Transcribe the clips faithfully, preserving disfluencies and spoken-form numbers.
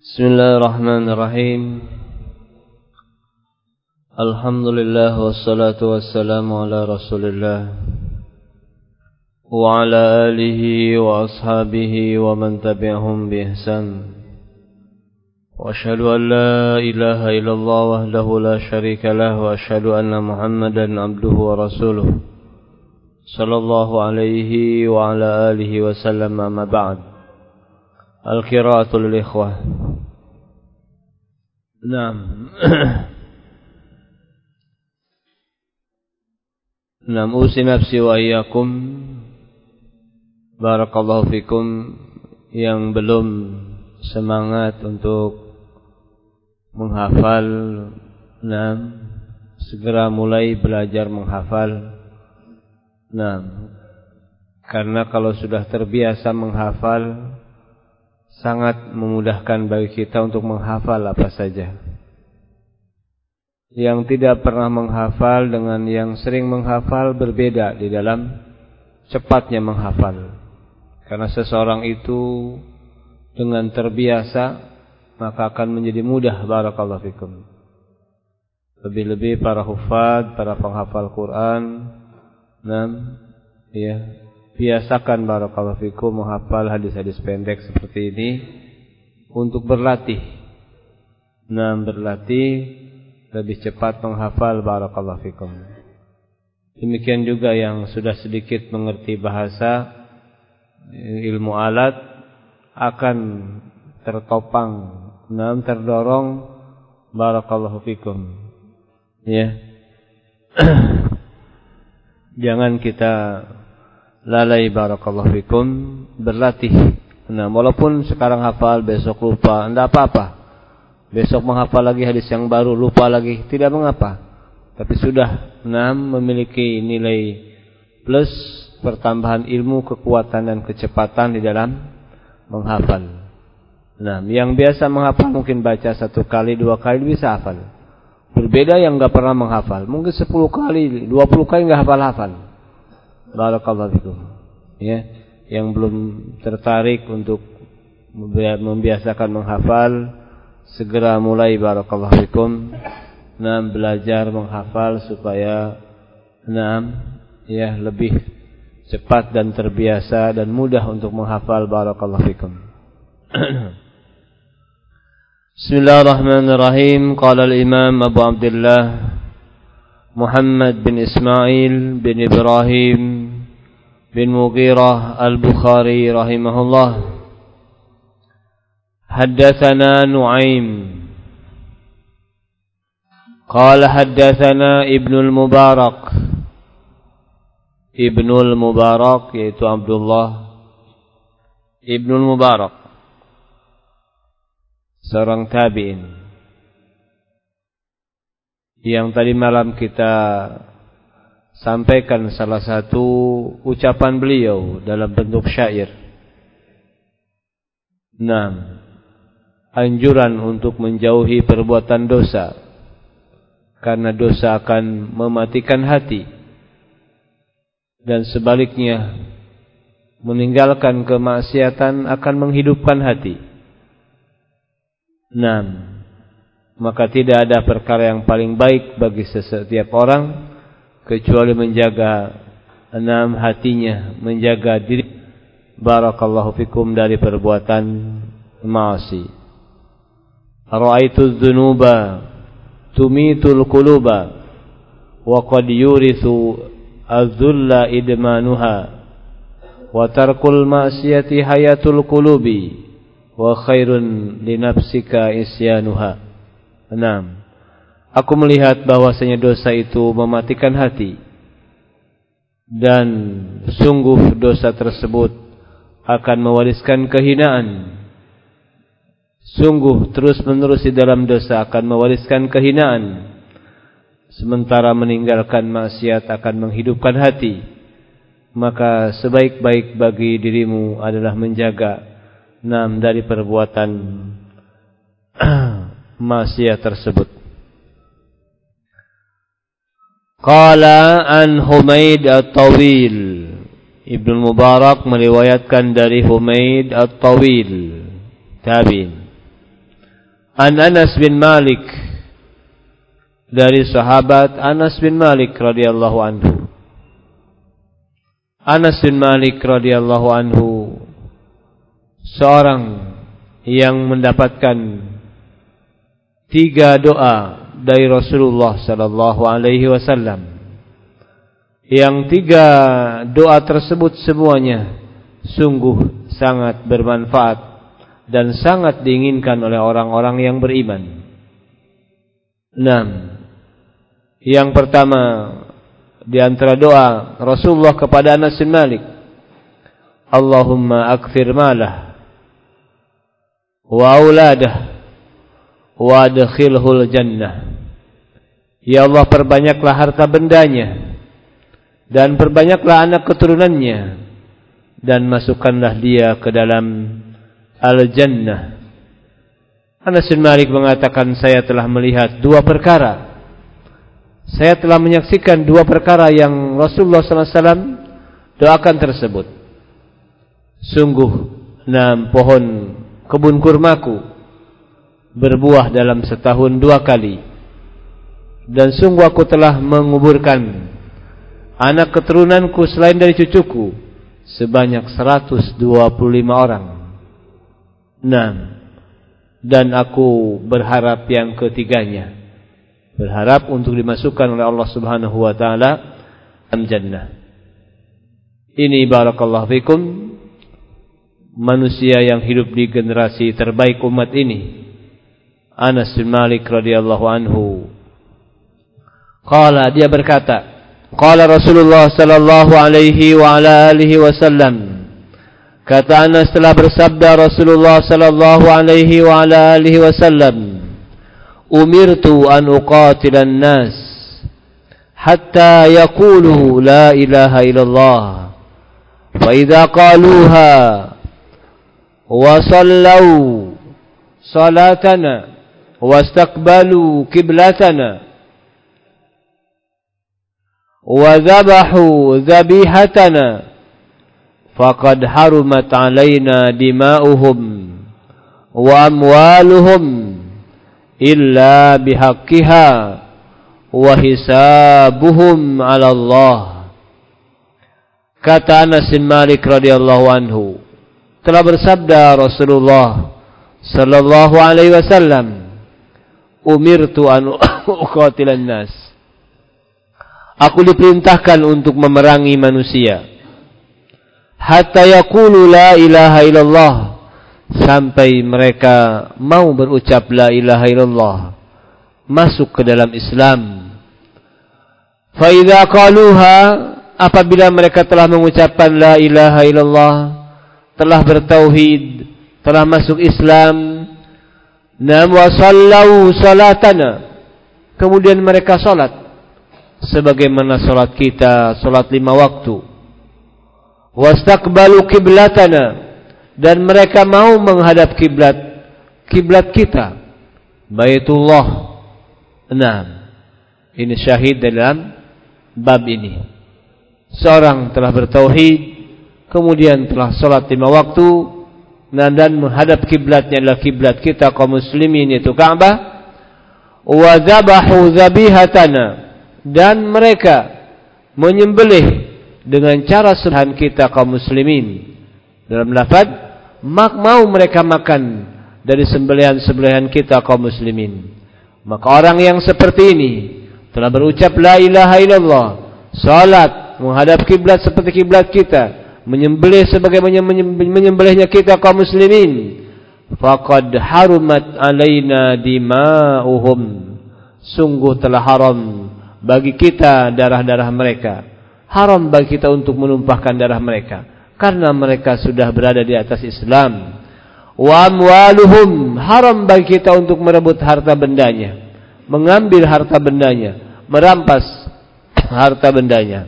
Bismillahirrahmanirrahim. Alhamdulillah wassalatu wassalamu ala Rasulillah wa ala alihi wa ashabihi wa man tabi'ahum bi ihsan. Wa asyhadu an la ilaha illallah wahdahu la syarika lah wa asyhadu anna Muhammadan abduhu wa rasuluh sallallahu alaihi wa ala alihi wa sallam. Amma ba'd. Al-qira'atu lil ikhwah. Naam. Naam, usi nafsi wa iyyakum. Barakallahu fikum yang belum semangat untuk menghafal. Naam, segera mulai belajar menghafal. Naam. Karena kalau sudah terbiasa menghafal, sangat memudahkan bagi kita untuk menghafal apa saja. Yang tidak pernah menghafal dengan yang sering menghafal berbeda di dalam cepatnya menghafal. Karena seseorang itu dengan terbiasa maka akan menjadi mudah. Barakallahu fikum. Lebih-lebih para hufad, para penghafal Quran, nah, ya, biasakan barakallahu fikum menghafal hadis-hadis pendek seperti ini untuk berlatih. Nah, berlatih lebih cepat menghafal barakallahu fikum. Demikian juga yang sudah sedikit mengerti bahasa, ilmu alat akan tertopang, nah, terdorong barakallahu fikum. Ya. Jangan kita lalai barakallahu fikum, berlatih. Nah, walaupun sekarang hafal, besok lupa, tidak apa-apa. Besok menghafal lagi hadis yang baru, lupa lagi, tidak mengapa. Tapi sudah, nah, memiliki nilai plus, pertambahan ilmu, kekuatan dan kecepatan di dalam menghafal. Nah, yang biasa menghafal mungkin baca satu kali, dua kali bisa hafal. Berbeda yang enggak pernah menghafal, mungkin sepuluh kali, dua puluh kali enggak hafal-hafal. Barakallahu fikum. Ya, yang belum tertarik untuk membiasakan menghafal, segera mulai barakallahu fikum. Nah, belajar menghafal supaya nah, ya, lebih cepat dan terbiasa dan mudah untuk menghafal. Barakallahu fikum. Bismillahirrahmanirrahim. Qala al-Imam Abu Abdullah Muhammad bin Ismail bin Ibrahim bin Mughirah al-Bukhari rahimahullah. Haddatsana Nu'aim qala haddatsana Ibnul Mubarak. Ibnul Mubarak yaitu Abdullah Ibnul Mubarak, seorang tabi'in yang tadi malam kita sampaikan salah satu ucapan beliau dalam bentuk syair. Nah, anjuran untuk menjauhi perbuatan dosa, karena dosa akan mematikan hati, dan sebaliknya meninggalkan kemaksiatan akan menghidupkan hati. Nah, maka tidak ada perkara yang paling baik bagi setiap orang kecuali menjaga enam hatinya, menjaga diri barakallahu fikum dari perbuatan maasi. Ra'aitu dzunuba tumitul quluba wa qad yurithu az-zulla idmanuha wa tarkul ma'siyati hayatul qulubi wa khairun li nafsika isyanuha. Enam. Aku melihat bahwasanya dosa itu mematikan hati, dan sungguh dosa tersebut akan mewariskan kehinaan. Sungguh terus-menerus di dalam dosa akan mewariskan kehinaan, sementara meninggalkan maksiat akan menghidupkan hati. Maka sebaik-baik bagi dirimu adalah menjaga enam dari perbuatan maksiat tersebut. Qala an Humaid at-Tawil. Ibnu Mubarak meriwayatkan dari Humaid at-Tawil, tabi'in. An Anas bin Malik, dari sahabat Anas bin Malik radhiyallahu anhu. Anas bin Malik radhiyallahu anhu seorang yang mendapatkan tiga doa dari Rasulullah sallallahu alaihi wasallam. Yang tiga doa tersebut semuanya sungguh sangat bermanfaat dan sangat diinginkan oleh orang-orang yang beriman. Enam. Yang pertama di antara doa Rasulullah kepada Anas bin Malik, Allahumma akthir malah wa auladah wa adkhilhul jannah. Ya Allah, perbanyaklah harta bendanya dan perbanyaklah anak keturunannya dan masukkanlah dia ke dalam al-jannah. Anas bin Malik mengatakan, saya telah melihat dua perkara. Saya telah menyaksikan dua perkara yang Rasulullah sallallahu alaihi wasallam doakan tersebut. Sungguh enam pohon kebun kurmaku berbuah dalam setahun dua kali. Dan sungguh aku telah menguburkan anak keturunanku selain dari cucuku sebanyak seratus dua puluh lima orang. Enam. Dan aku berharap yang ketiganya, berharap untuk dimasukkan oleh Allah Subhanahu wa taala dalam jannah. Ini barakallahu fikum manusia yang hidup di generasi terbaik umat ini, Anas bin Malik radhiyallahu anhu. Qala, dia berkata, qala Rasulullah sallallahu alaihi wa ala alihi wasallam, kata Anas, telah bersabda Rasulullah sallallahu alaihi wa ala alihi wasallam, umirtu an uqatilan nas hatta yaqulu la ilaha illallah fa idza qaluha wa sallu salatana wastaqbalu qiblatana wa dhabahu dhabihatana faqad harumat alaina dima'uhum wa amwaluhum illa bihaqqiha wa hisabuhum 'ala Allah. Kata Anas bin Malik radhiyallahu anhu, telah bersabda Rasulullah sallallahu alaihi wasallam, umirtu an uqatilan nas. Aku diperintahkan untuk memerangi manusia hatta yaqulu la ilaha illallah, sampai mereka mau berucap la ilaha illallah, masuk ke dalam Islam. Fa idza qaluha, apabila mereka telah mengucapkan la ilaha illallah, telah bertauhid, telah masuk Islam, nam wa sallu salatana, kemudian mereka salat sebagaimana salat kita, salat lima waktu. Wastaqbalu qiblatana, dan mereka mau menghadap kiblat kiblat kita, Baitullah. Nah, ini syahid dalam bab ini. Seorang telah bertauhid, kemudian telah salat lima waktu, dan menghadap kiblatnya adalah kiblat kita kaum muslimin, yaitu Ka'bah. Wa dzabahu dzabihatana, dan mereka menyembelih dengan cara sunnah kita kaum muslimin. Dalam lafaz, mak mau mereka makan dari sembelihan-sembelihan kita kaum muslimin. Maka orang yang seperti ini telah berucap la ilaha illallah, salat menghadap kiblat seperti kiblat kita, menyembelih sebagaimana menyembelihnya kita kaum muslimin, faqad harumat alaina dima'uhum, sungguh telah haram bagi kita darah-darah mereka. Haram bagi kita untuk menumpahkan darah mereka, karena mereka sudah berada di atas Islam. Wa amwaluhum, haram bagi kita untuk merebut harta bendanya, mengambil harta bendanya, merampas harta bendanya.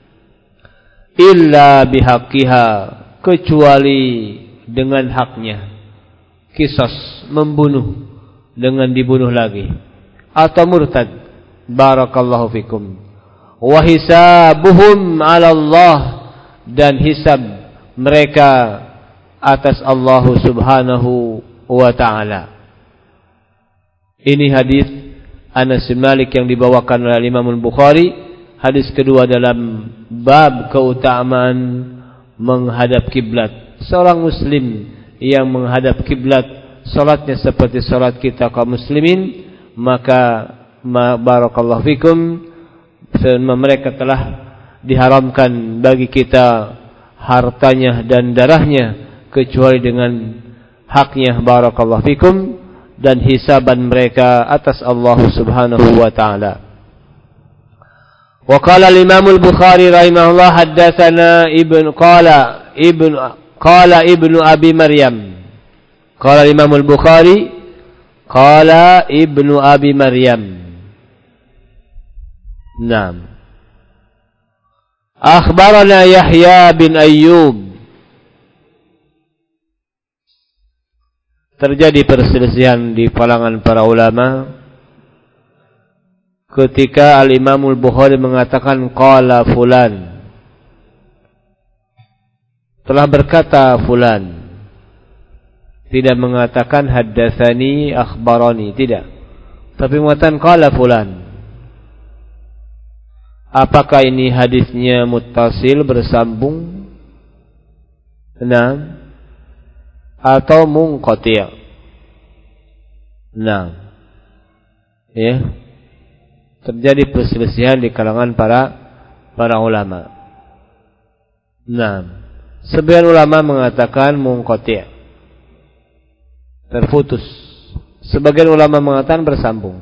Illa bihaqqiha, kecuali dengan haknya. Qisas, membunuh dengan dibunuh lagi, atau murtad. Barakallahu fikum. Wa hisabuhum 'ala Allah, dan hisab mereka atas Allah Subhanahu wa ta'ala. Ini hadis Anas bin Malik yang dibawakan oleh Imam Al-Bukhari. Hadis kedua dalam bab keutamaan menghadap kiblat. Seorang muslim yang menghadap kiblat, salatnya seperti salat kita kaum muslimin, maka barakallahu fikum, mereka telah diharamkan bagi kita hartanya dan darahnya kecuali dengan haknya, barakallahu fikum, dan hisaban mereka atas Allah Subhanahu wa taala. Wa qala al-Imam al-Bukhari rahimahullah haddatsana ibn qala ibn qala ibnu Abi Maryam. Qala Imam al-Bukhari qala ibnu Abi Maryam. Naam. Akhbarana Yahya bin Ayyub. Terjadi perselisihan di kalangan para ulama ketika Al-Imam Al-Bukhari mengatakan qala fulan, telah berkata fulan, tidak mengatakan haddatsani akhbarani, tidak, tapi mengatakan qala fulan. Apakah ini hadisnya muttasil, bersambung, nah, atau munqati'? Nah, ya, terjadi perselisihan di kalangan para para ulama. Nah, sebagian ulama mengatakan munqati', terputus. Sebagian ulama mengatakan bersambung.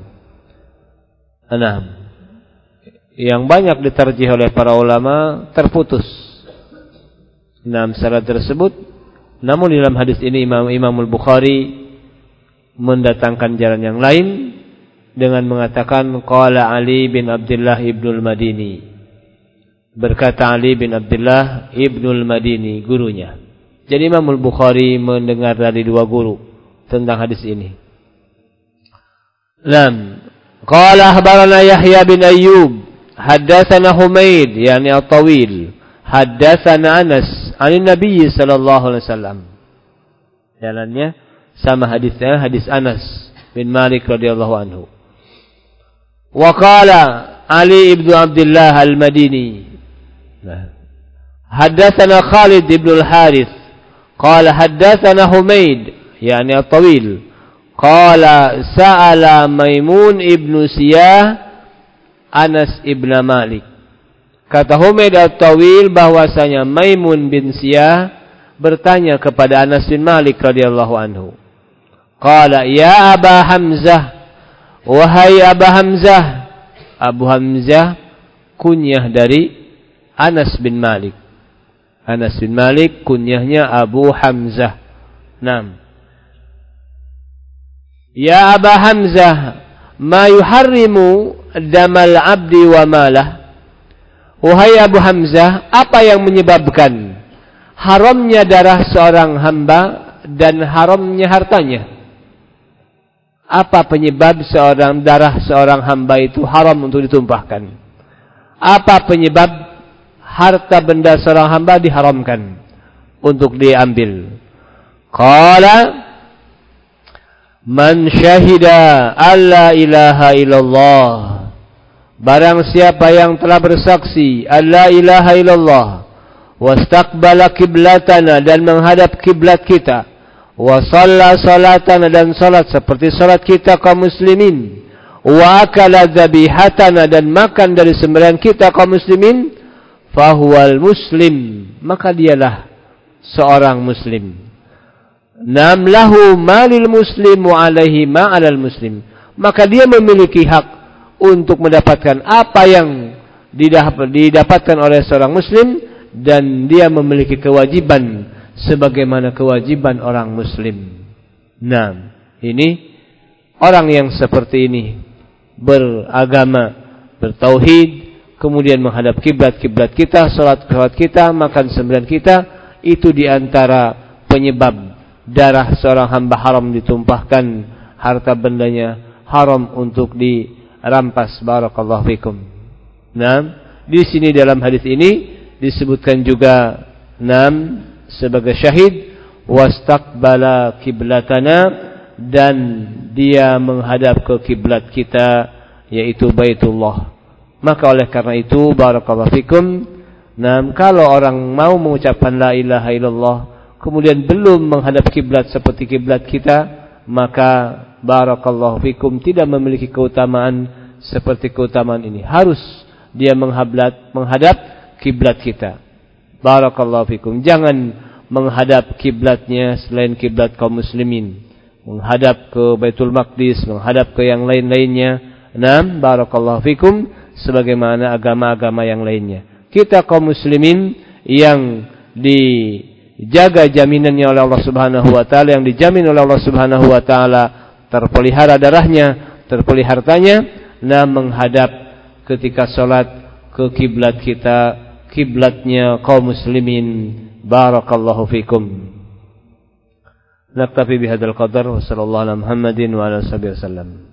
Nah, yang banyak ditarjih oleh para ulama terputus. Nah, syarat tersebut. Namun dalam hadis ini Imam Imam Al-Bukhari mendatangkan jalan yang lain dengan mengatakan qala Ali bin Abdullah ibnul Madini. Berkata Ali bin Abdullah ibnul Madini, gurunya. Jadi Imam Al-Bukhari mendengar dari dua guru tentang hadis ini. Lam qala akhbarana Yahya bin Ayyub haddatsana Humaid yani at-Tawil haddatsana Anas 'an Nabi sallallahu alaihi wasallam. Jalannya sama hadisnya, hadis Anas bin Malik radhiyallahu anhu. Wa qala Ali ibnu Abdullah al-Madini haddatsana Khalid ibn al-Harith qala haddatsana Humaid yani at-Tawil qala sa'ala Maimun ibnu Siyah Anas ibn Malik. Kata Humaid at-Tawil bahwasanya Maimun bin Siyah bertanya kepada Anas bin Malik radhiyallahu anhu. Qala ya Aba Hamzah, wahai Aba Hamzah. Abu Hamzah kunyah dari Anas bin Malik. Anas bin Malik kunyahnya Abu Hamzah. Naam. Ya Aba Hamzah, ma yuharrimu damal abdi wa malah. Wahai Abu Hamzah, apa yang menyebabkan haramnya darah seorang hamba dan haramnya hartanya? Apa penyebab seorang darah seorang hamba itu haram untuk ditumpahkan? Apa penyebab harta benda seorang hamba diharamkan untuk diambil? Qala man syahida alla ilaha illallah. Barang siapa yang telah bersaksi alla ilaha illallah, wastaqbala qiblatana, dan menghadap kiblat kita, wa shalla salatana, dan salat seperti salat kita kaum muslimin, wa akala dhabihatana, dan makan dari sembelihan kita kaum muslimin, fahuwal muslim, maka dialah seorang muslim. Nam lahu malil muslim wa alaihi ma alal muslim, maka dia memiliki hak untuk mendapatkan apa yang didapatkan oleh seorang muslim, dan dia memiliki kewajiban sebagaimana kewajiban orang muslim. Nah, ini orang yang seperti ini beragama, bertauhid, kemudian menghadap kiblat-kiblat kita, salat-salat kita, makan sembelihan kita, itu diantara penyebab darah seorang hamba haram ditumpahkan, harta bendanya haram untuk dirampas. Barakallahu fikum. Nah, di sini dalam hadis ini disebutkan juga nam sebagai syahid wastaqbala kiblatana, dan dia menghadap ke kiblat kita, yaitu Baitullah. Maka oleh karena itu, barakallahu fikum, nah, kalau orang mau mengucapkan la ilaha illallah kemudian belum menghadap kiblat seperti kiblat kita, maka barakallahu fikum tidak memiliki keutamaan seperti keutamaan ini. Harus dia menghadap menghadap kiblat kita. Barakallahu fikum. Jangan menghadap kiblatnya selain kiblat kaum muslimin. Menghadap ke Baitul Maqdis, menghadap ke yang lain-lainnya. Naam, barakallahu fikum, sebagaimana agama-agama yang lainnya. Kita kaum muslimin yang dijaga jaminannya oleh Allah Subhanahu wa taala, yang dijamin oleh Allah Subhanahu wa taala, terpelihara darahnya, terpelihara hartanya, nah menghadap ketika salat ke kiblat kita, kiblatnya kaum muslimin. Barakallahu fikum. Naktafi bihadzal qadar wa sallallahu ala Muhammadin wa ala alihi wasallam.